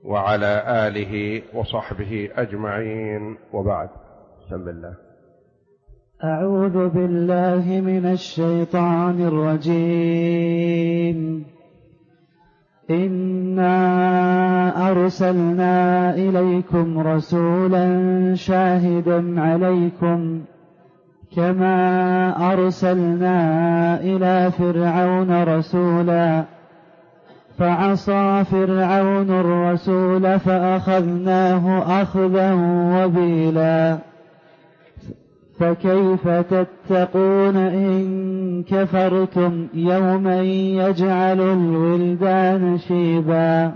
وعلى آله وصحبه أجمعين، وبعد. بسم الله. أعوذ بالله من الشيطان الرجيم. إنا أرسلنا إليكم رسولا شاهدا عليكم كما أرسلنا إلى فرعون رسولا فعصى فرعون الرسول فأخذناه أخذا وبيلا فكيف تتقون إن كفرتم يوما يجعل الولدان شيبا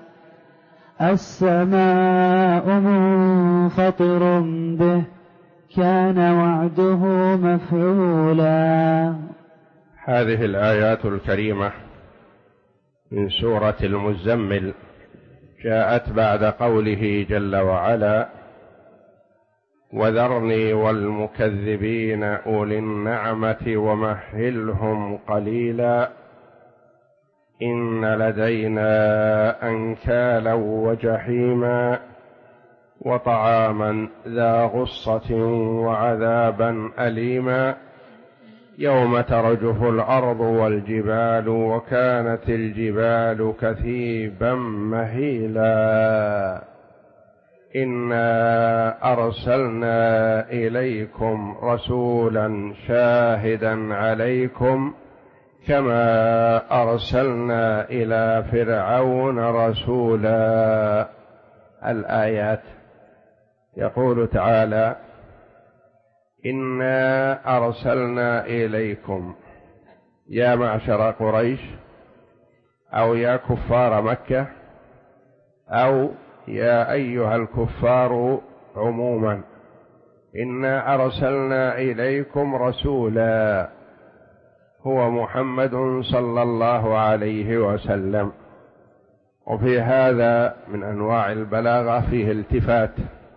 السماء منفطر به كان وعده مفعولا. هذه الآيات الكريمة من سورة المزمل جاءت بعد قوله جل وعلا: وذرني والمكذبين أولي النعمة ومهلهم قليلا إن لدينا أنكالا وجحيما وطعاما ذا غصة وعذابا أليما يوم ترجف الأرض والجبال وكانت الجبال كثيبا مهيلا إنا أرسلنا إليكم رسولا شاهدا عليكم كما أرسلنا إلى فرعون رسولا. الآيات. يقول تعالى: إنا أرسلنا إليكم، يا معشر قريش، أو يا كفار مكة، أو يا أيها الكفار عموما، إنا أرسلنا إليكم رسولا هو محمد صلى الله عليه وسلم. وفي هذا من أنواع البلاغة فيه التفات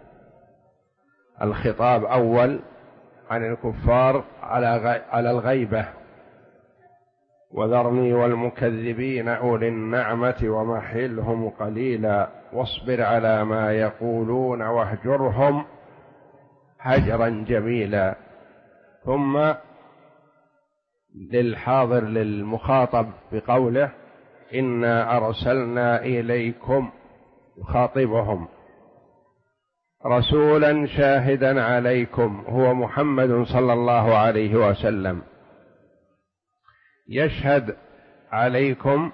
الخطاب أول عن الكفار على الغيبة: وذرني والمكذبين أولي النعمة ومهلهم قليلا واصبر على ما يقولون واهجرهم هجرا جميلا. ثم للحاضر للمخاطب بقوله: إنا أرسلنا إليكم، يخاطبهم: رسولا شاهدا عليكم هو محمد صلى الله عليه وسلم، يشهد عليكم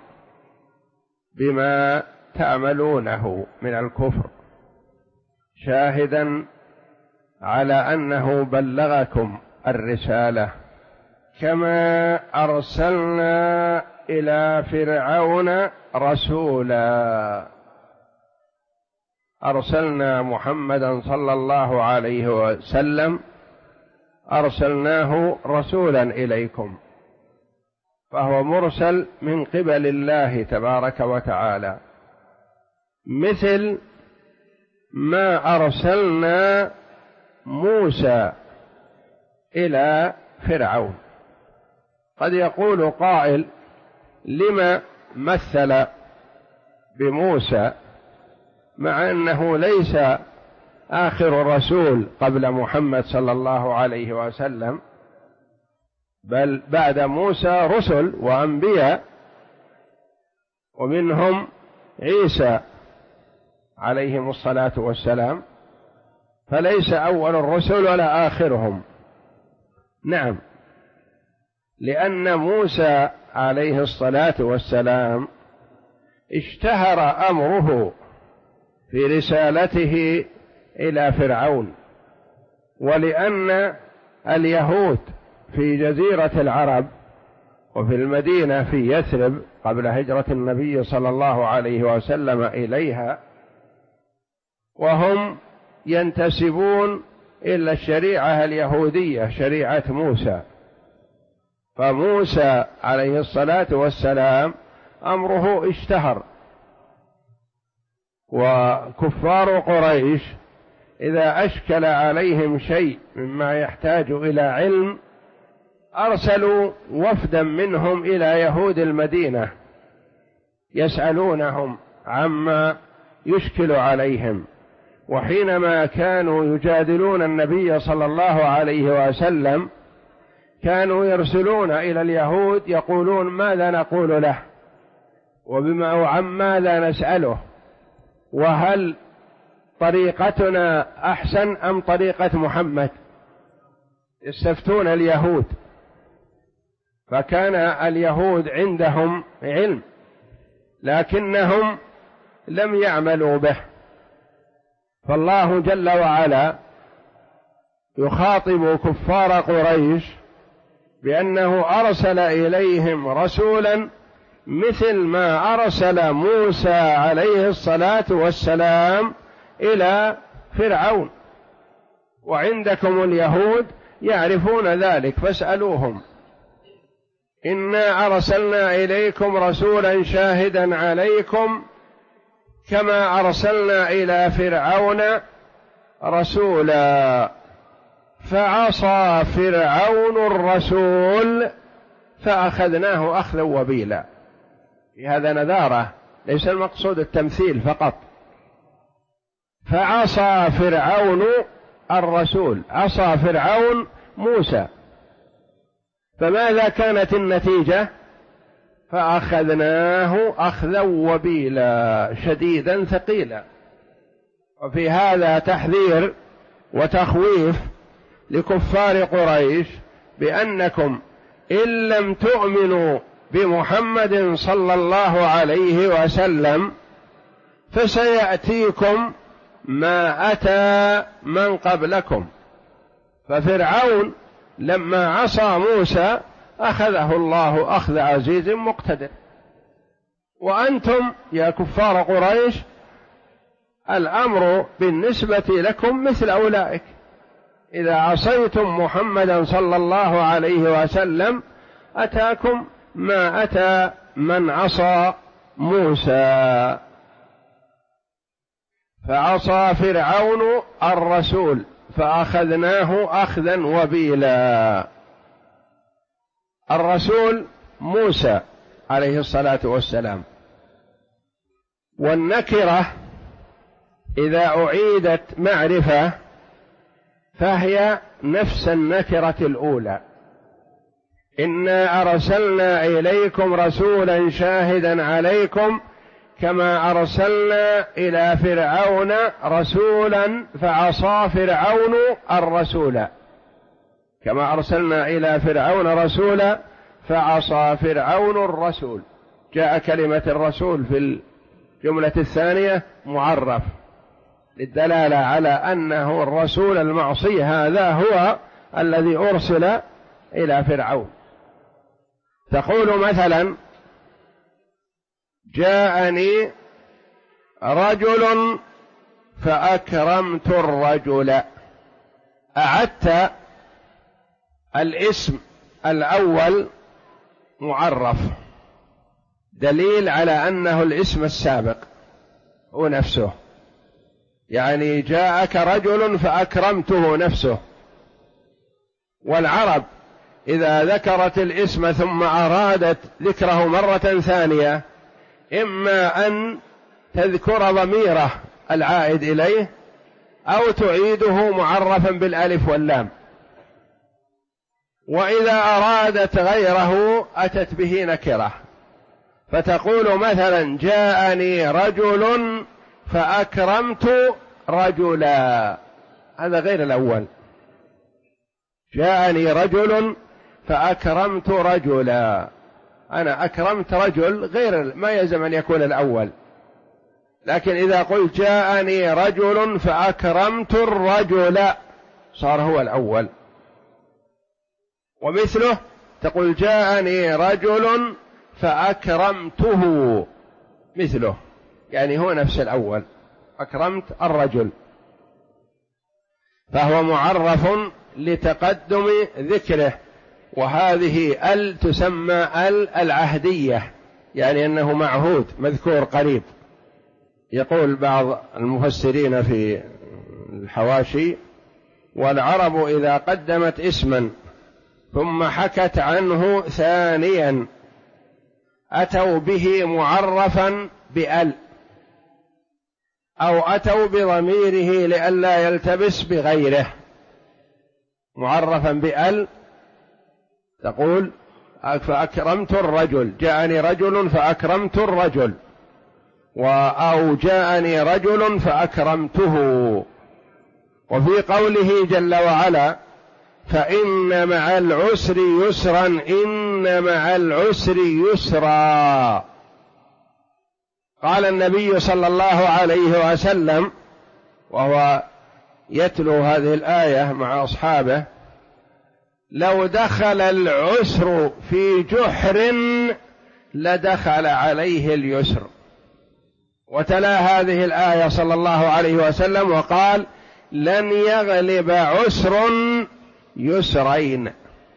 بما تعملونه من الكفر، شاهدا على أنه بلغكم الرسالة كما أرسلنا إلى فرعون رسولا. أرسلنا محمدا صلى الله عليه وسلم، أرسلناه رسولا إليكم، فهو مرسل من قبل الله تبارك وتعالى، مثل ما أرسلنا موسى إلى فرعون. قد يقول قائل: لما مثل بموسى مع أنه ليس آخر رسول قبل محمد صلى الله عليه وسلم، بل بعد موسى رسل وأنبياء، ومنهم عيسى عليهم الصلاة والسلام، فليس أول الرسل ولا آخرهم. نعم، لأن موسى عليه الصلاة والسلام اشتهر أمره في رسالته إلى فرعون، ولأن اليهود في جزيرة العرب وفي المدينة في يثرب قبل هجرة النبي صلى الله عليه وسلم إليها، وهم ينتسبون إلى الشريعة اليهودية، شريعة موسى. فموسى عليه الصلاة والسلام أمره اشتهر، وكفار قريش إذا أشكل عليهم شيء مما يحتاج إلى علم أرسلوا وفدا منهم إلى يهود المدينة يسألونهم عما يشكل عليهم. وحينما كانوا يجادلون النبي صلى الله عليه وسلم كانوا يرسلون إلى اليهود يقولون ماذا نقول له وعن ماذا نسأله، وهل طريقتنا أحسن أم طريقة محمد؟ يستفتون اليهود. فكان اليهود عندهم علم لكنهم لم يعملوا به. فالله جل وعلا يخاطب كفار قريش بأنه أرسل إليهم رسولا مثل ما أرسل موسى عليه الصلاة والسلام إلى فرعون، وعندكم اليهود يعرفون ذلك فاسألوهم. إنا أرسلنا إليكم رسولا شاهدا عليكم كما أرسلنا إلى فرعون رسولا فعصى فرعون الرسول فأخذناه أخذا وبيلا. في هذا نذارة، ليس المقصود التمثيل فقط. فعصى فرعون الرسول، عصى فرعون موسى، فماذا كانت النتيجة؟ فأخذناه أخذا وبيلا شديدا ثقيلا. وفي هذا تحذير وتخويف لكفار قريش بأنكم إن لم تؤمنوا بمحمد صلى الله عليه وسلم فسيأتيكم ما أتى من قبلكم. ففرعون لما عصى موسى أخذه الله أخذ عزيز مقتدر، وأنتم يا كفار قريش الأمر بالنسبة لكم مثل أولئك. إذا عصيتم محمدا صلى الله عليه وسلم أتاكم ما أتى من عصى موسى. فعصى فرعون الرسول فأخذناه أخذا وبيلا. الرسول موسى عليه الصلاة والسلام. والنكرة إذا أعيدت معرفة فهي نفس النكرة الأولى. إنا أرسلنا إليكم رسولا شاهدا عليكم كما أرسلنا إلى فرعون رسولا فعصى فرعون الرسول. كما أرسلنا إلى فرعون رسولا فعصى فرعون الرسول. جاء كلمة الرسول في الجملة الثانية معرف للدلالة على أنه الرسول المعصي هذا هو الذي أرسل إلى فرعون. تقول مثلا جاءني رجل فأكرمت الرجل، أعدت الاسم الأول معرف دليل على أنه الاسم السابق هو نفسه، يعني جاءك رجل فأكرمته نفسه. والعرب إذا ذكرت الاسم ثم أرادت ذكره مرة ثانية إما أن تذكر ضميره العائد إليه أو تعيده معرفا بالألف واللام، وإذا أرادت غيره أتت به نكرة. فتقول مثلا جاءني رجل فأكرمت رجلا، هذا غير الأول. جاءني رجل فأكرمت رجلا، أنا أكرمت رجل غير ما يلزم أن يكون الأول. لكن إذا قلت جاءني رجل فأكرمت الرجل صار هو الأول. ومثله تقول جاءني رجل فأكرمته مثله، يعني هو نفس الأول أكرمت الرجل، فهو معرف لتقدم ذكره. وهذه ال تسمى ال العهدية، يعني أنه معهود مذكور قريب. يقول بعض المفسرين في الحواشي والعرب إذا قدمت اسما ثم حكت عنه ثانيا أتوا به معرفا بأل، أو أتوا بضميره لئلا يلتبس بغيره معرفا بأل، تقول فأكرمت الرجل، جاءني رجل فأكرمت الرجل، أو جاءني رجل فأكرمته. وفي قوله جل وعلا فإن مع العسر يسرا إن مع العسر يسرا، قال النبي صلى الله عليه وسلم وهو يتلو هذه الآية مع أصحابه: لو دخل العسر في جحر لدخل عليه اليسر. وتلا هذه الآية صلى الله عليه وسلم وقال: لن يغلب عسر يسرين،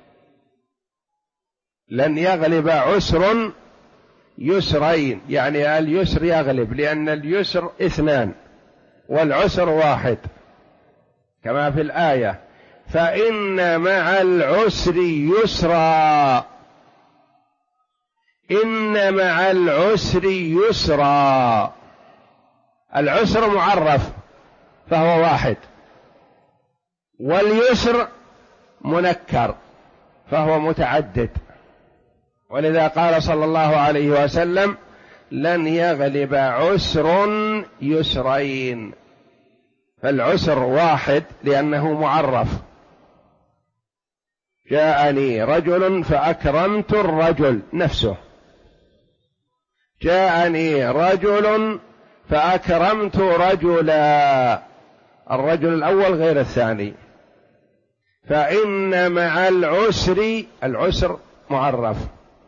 لن يغلب عسر يسرين، يعني اليسر يغلب، لأن اليسر 2 والعسر 1 كما في الآية: فإن مع العسر يسرا، إن مع العسر يسرا. العسر معرف فهو 1، واليسر منكر فهو متعدد، ولذا قال صلى الله عليه وسلم: لن يغلب عسر يسرين، فالعسر 1 لأنه معرف. جاءني رجل فأكرمت الرجل نفسه، جاءني رجل فأكرمت رجلا، الرجل الأول غير الثاني. فإن مع العسر، العسر معرف،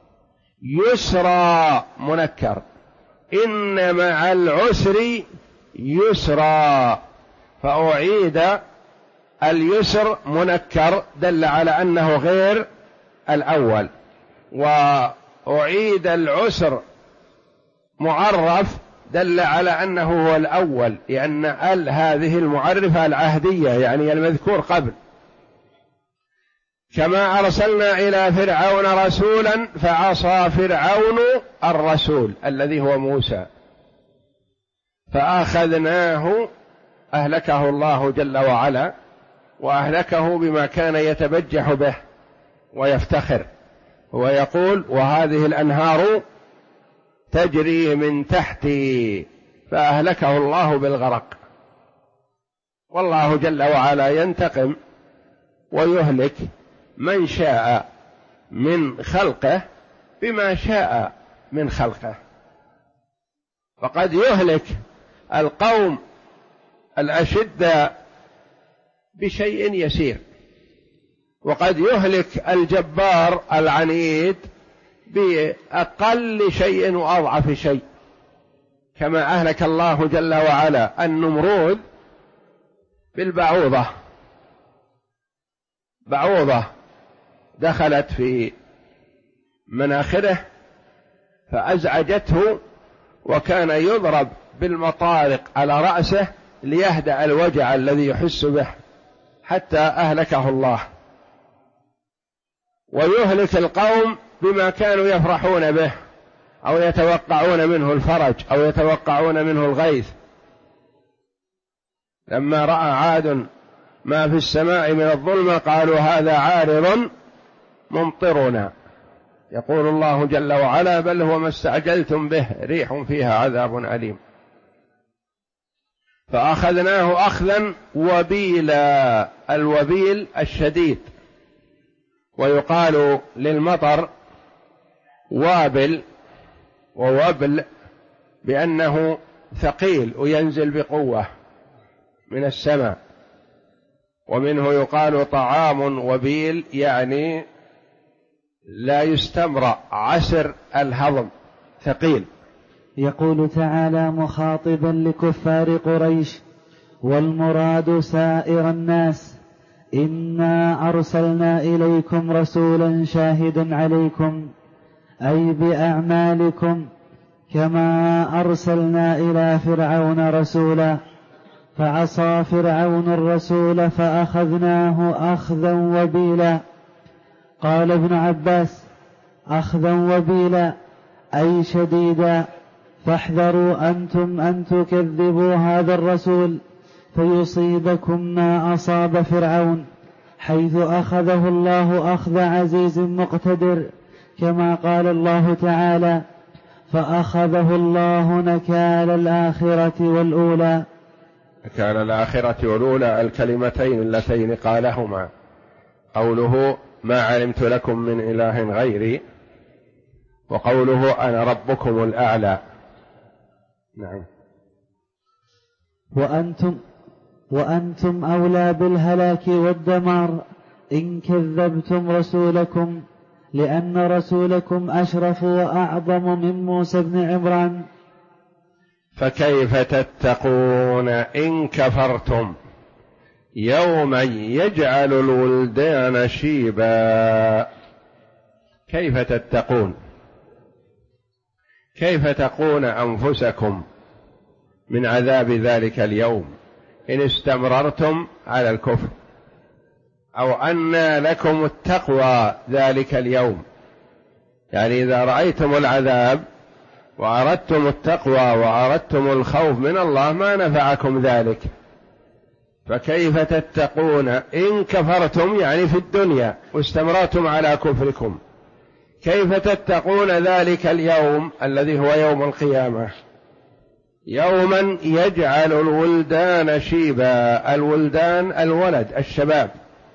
يسرا منكر، إن مع العسر يسرا، فأعيد اليسر منكر دل على أنه غير الأول، وأعيد العسر معرف دل على أنه هو الأول، لأن هذه المعرفة العهدية يعني المذكور قبل. كما أرسلنا إلى فرعون رسولا فعصى فرعون الرسول الذي هو موسى فأخذناه، أهلكه الله جل وعلا، وأهلكه بما كان يتبجح به ويفتخر ويقول: وهذه الأنهار تجري من تحتي، فأهلكه الله بالغرق. والله جل وعلا ينتقم ويهلك من شاء من خلقه بما شاء من خلقه، فقد يهلك القوم الأشداء بشيء يسير، وقد يهلك الجبار العنيد بأقل شيء وأضعف شيء، كما أهلك الله جل وعلا النمرود بالبعوضة، بعوضة دخلت في مناخره فأزعجته، وكان يضرب بالمطارق على رأسه ليهدأ الوجع الذي يحس به، حتى أهلكه الله. ويهلك القوم بما كانوا يفرحون به أو يتوقعون منه الفرج أو يتوقعون منه الغيث. لما رأى عاد ما في السماء من الظلمة قالوا هذا عارض ممطرنا، يقول الله جل وعلا: بل هو ما استعجلتم به ريح فيها عذاب أليم. فأخذناه أخذا وبيلا، الوبيل الشديد، ويقال للمطر وابل ووبل بأنه ثقيل وينزل بقوة من السماء، ومنه يقال طعام وبيل يعني لا يستمرأ، عسر الهضم، ثقيل. يقول تعالى مخاطبا لكفار قريش: والمراد سائر الناس، إنا أرسلنا إليكم رسولا شاهدا عليكم، أي بأعمالكم، كما أرسلنا إلى فرعون رسولا فعصى فرعون الرسول فأخذناه أخذا وبيلا. قال ابن عباس: أخذا وبيلا أي شديدا، فاحذروا أنتم أن تكذبوا هذا الرسول فيصيبكم ما أصاب فرعون حيث أخذه الله أخذ عزيز مقتدر، كما قال الله تعالى: فأخذه الله نكال الآخرة والأولى. نكال الآخرة والأولى الكلمتين اللتين قالهما، قوله ما علمت لكم من إله غيري، وقوله أنا ربكم الأعلى. نعم. وأنتم أولى بالهلاك والدمار إن كذبتم رسولكم، لأن رسولكم أشرف وأعظم من موسى بن عمران. فكيف تتقون إن كفرتم يوما يجعل الولدان شيبا؟ كيف تتقون؟ كيف تقون أنفسكم من عذاب ذلك اليوم إن استمررتم على الكفر؟ أو أن لكم التقوى ذلك اليوم؟ يعني إذا رأيتم العذاب وأردتم التقوى وأردتم الخوف من الله ما نفعكم ذلك، فكيف تتقون إن كفرتم يعني في الدنيا واستمرتم على كفركم؟ كيف تتقون ذلك اليوم الذي هو يوم القيامة؟ يوما يجعل الولدان شيبا. الولدان الولد الشباب،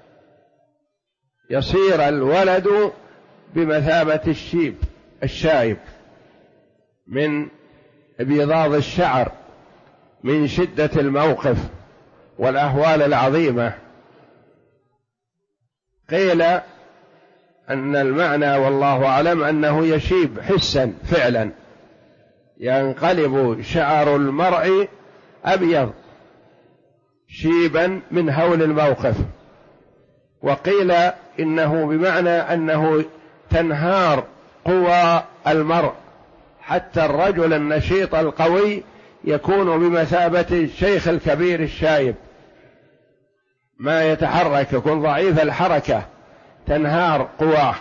يصير الولد بمثابة الشيب الشايب من ابيضاض الشعر من شدة الموقف والأهوال العظيمة. قيل أن المعنى والله أعلم أنه يشيب حسا فعلا، ينقلب شعر المرء أبيض شيبا من هول الموقف. وقيل إنه بمعنى أنه تنهار قوى المرء، حتى الرجل النشيط القوي يكون بمثابة الشيخ الكبير الشايب، ما يتحرك، يكون ضعيف الحركة، تنهار قواه.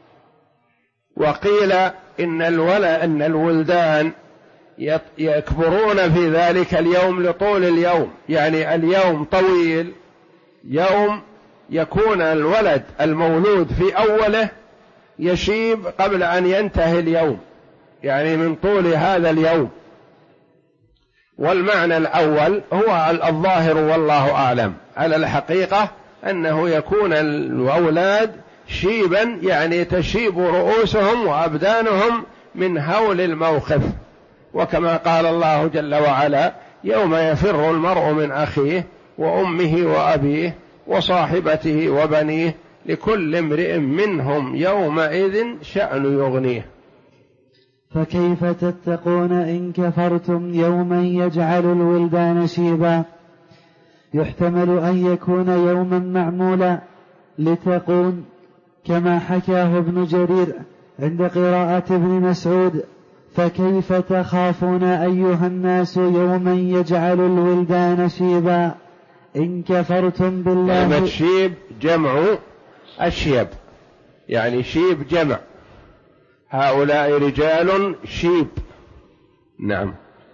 وقيل إن الولدان يكبرون في ذلك اليوم لطول اليوم، يعني اليوم طويل، يوم يكون الولد المولود في أوله يشيب قبل أن ينتهي اليوم، يعني من طول هذا اليوم. والمعنى الأول هو الظاهر والله أعلم، على الحقيقة أنه يكون الأولاد شيبا، يعني تشيب رؤوسهم وأبدانهم من هول الموقف. وكما قال الله جل وعلا: يوم يفر المرء من أخيه وأمه وأبيه وصاحبته وبنيه لكل امرئ منهم يومئذ شأن يغنيه. فكيف تتقون إن كفرتم يوما يجعل الولدان شيبا؟ يحتمل أن يكون يوما معمولا لتقون، كما حكاه ابن جرير عند قراءة ابن مسعود: فكيف تخافون أيها الناس يوما يجعل الولدان شيبا إن كفرتم بالله. كلمة شيب جمع أشيب، يعني شيب جمع، هؤلاء رجال شيب. نعم.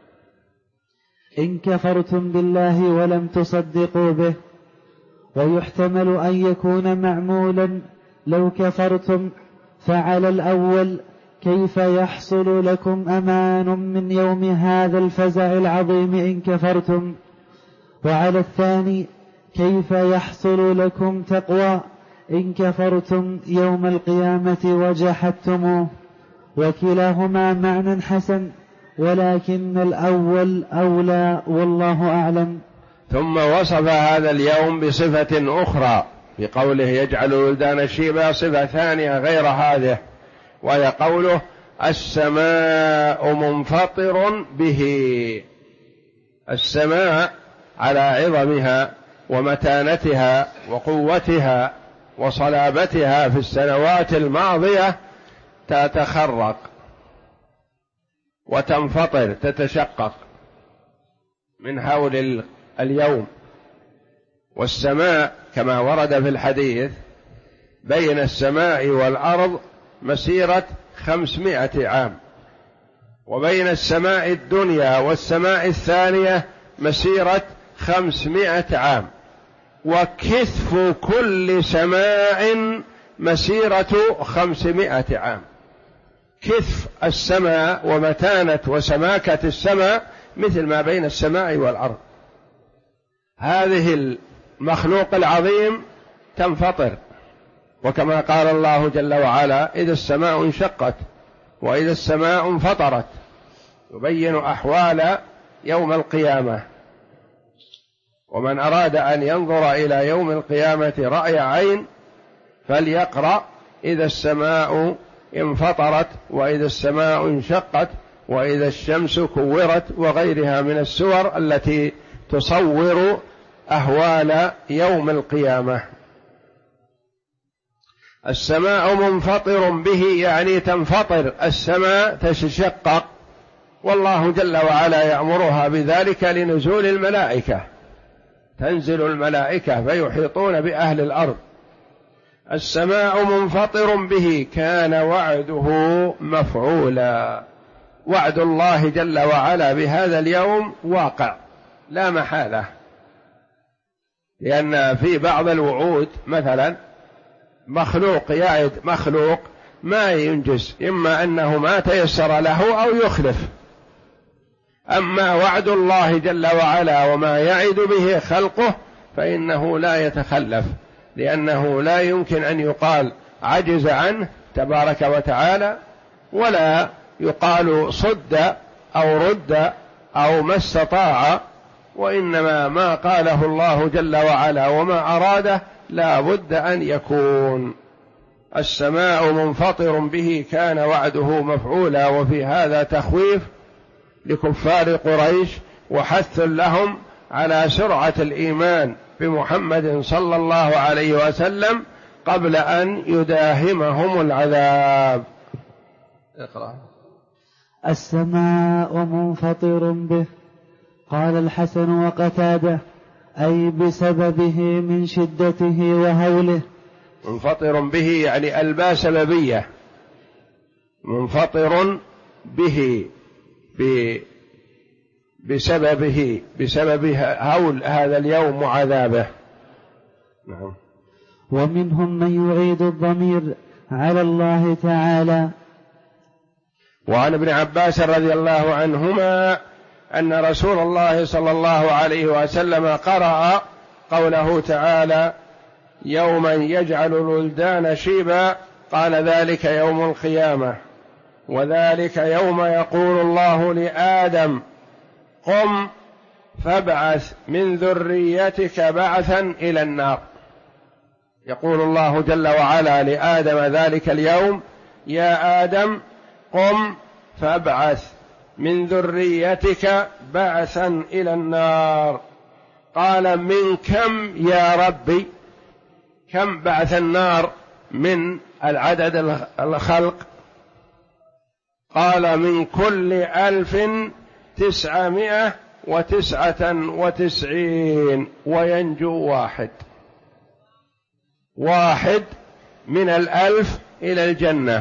إن كفرتم بالله ولم تصدقوا به. ويحتمل أن يكون معمولا لو كفرتم، فعلى الأول: كيف يحصل لكم أمان من يوم هذا الفزع العظيم إن كفرتم؟ وعلى الثاني: كيف يحصل لكم تقوى إن كفرتم يوم القيامة وجحدتموه؟ وكلاهما معنى حسن، ولكن الأول أولى والله أعلم. ثم وصف هذا اليوم بصفة أخرى بقوله يجعل الولدان شيبا، صفة ثانية غير هذه، وهي قوله: السماء منفطر به. السماء على عظمها ومتانتها وقوتها وصلابتها في السنوات الماضية تتخرق وتنفطر، تتشقق من هول اليوم. والسماء كما ورد في الحديث بين السماء والأرض مسيرة 500 عام، وبين السماء الدنيا والسماء الثانية مسيرة 500 عام، وكثف كل سماء مسيرة 500 عام. كثف السماء ومتانة وسماكة السماء مثل ما بين السماء والأرض. هذه المخلوق العظيم تنفطر، وكما قال الله جل وعلا: إذا السماء انشقت وإذا السماء انفطرت، يبين أحوال يوم القيامة. ومن أراد أن ينظر إلى يوم القيامة رأي عين فليقرأ إذا السماء انفطرت وإذا السماء انشقت وإذا الشمس كورت، وغيرها من السور التي تصور أهوال يوم القيامة. السماء منفطر به يعني تنفطر السماء، تشقق، والله جل وعلا يأمرها بذلك لنزول الملائكة، تنزل الملائكة فيحيطون بأهل الأرض. السماء منفطر به كان وعده مفعولا. وعد الله جل وعلا بهذا اليوم واقع لا محالة، لأن في بعض الوعود مثلا مخلوق يعد مخلوق ما ينجز، إما أنه ما تيسر له أو يخلف. أما وعد الله جل وعلا وما يعد به خلقه فإنه لا يتخلف، لأنه لا يمكن أن يقال عجز عنه تبارك وتعالى، ولا يقال صد أو رد أو ما استطاع، وإنما ما قاله الله جل وعلا وما أراده لا بد أن يكون. السماء منفطر به كان وعده مفعولا. وفي هذا تخويف لكفار قريش وحث لهم على سرعة الإيمان بمحمد صلى الله عليه وسلم قبل أن يداهمهم العذاب. اقرأ. السماء منفطر به. قال الحسن وقتاده: أي بسببه من شدته وهوله. منفطر به يعني الباء سببية، منفطر به بسببه، بسبب هول هذا اليوم وعذابه. نعم. ومنهم من يعيد الضمير على الله تعالى. وعن ابن عباس رضي الله عنهما أن رسول الله صلى الله عليه وسلم قرأ قوله تعالى: يوما يجعل الولدان شيبا، قال: ذلك يوم القيامة، وذلك يوم يقول الله لآدم: قم فابعث من ذريتك بعثا إلى النار. يقول الله جل وعلا لآدم ذلك اليوم: يا آدم قم فابعث من ذريتك بعثا إلى النار. قال: من كم يا ربي؟ كم بعث النار من العدد الخلق؟ قال: من كل 1999 وينجو واحد من 1000 إلى الجنة،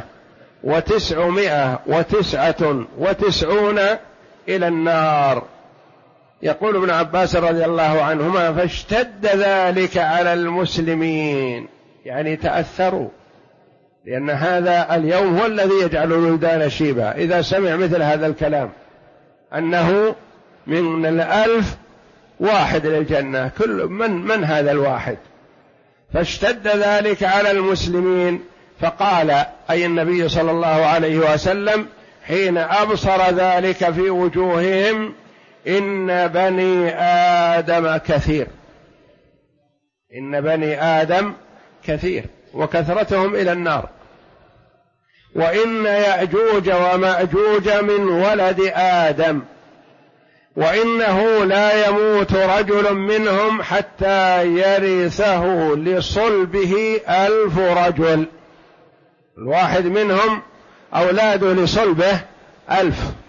999 إلى النار. يقول ابن عباس رضي الله عنهما: فاشتد ذلك على المسلمين، يعني تأثروا، لأن هذا اليوم هو الذي يجعل الولدان شيبا. إذا سمع مثل هذا الكلام أنه من 1000 واحد للجنة، كل من هذا الواحد؟ فاشتد ذلك على المسلمين، فقال أي النبي صلى الله عليه وسلم حين أبصر ذلك في وجوههم: إن بني آدم كثير، إن بني آدم كثير، وكثرتهم إلى النار، وإن يأجوج ومأجوج من ولد آدم، وإنه لا يموت رجل منهم حتى يرثه لصلبه 1000 رجل. الواحد منهم أولاده لصلبه 1000،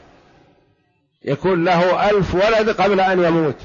يكون له 1000 ولد قبل أن يموت.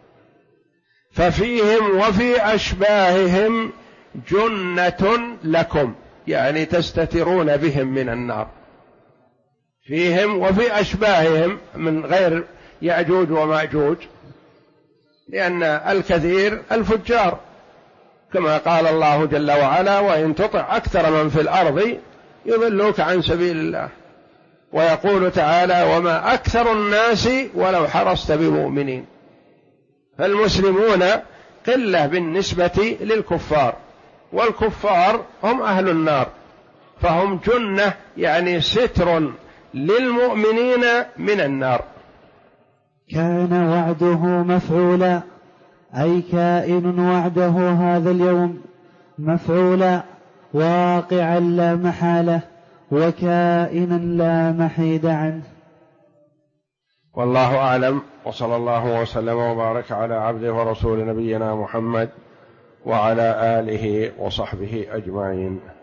ففيهم وفي أشباههم جنة لكم، يعني تستترون بهم من النار. فيهم وفي أشباههم من غير يأجوج ومأجوج، لأن الكثير الفجار، كما قال الله جل وعلا: وإن تطع أكثر من في الأرض يضلوك عن سبيل الله. ويقول تعالى: وما أكثر الناس ولو حرصت بمؤمنين. فالمسلمون قلة بالنسبة للكفار، والكفار هم أهل النار، فهم جنة يعني ستر للمؤمنين من النار. كان وعده مفعولا، أي كائن وعده هذا اليوم مفعولا واقعا لا محالة، وكائنا لا محيد عنه. والله أعلم، وصلى الله وسلم وبارك على عبده ورسول نبينا محمد وعلى آله وصحبه أجمعين.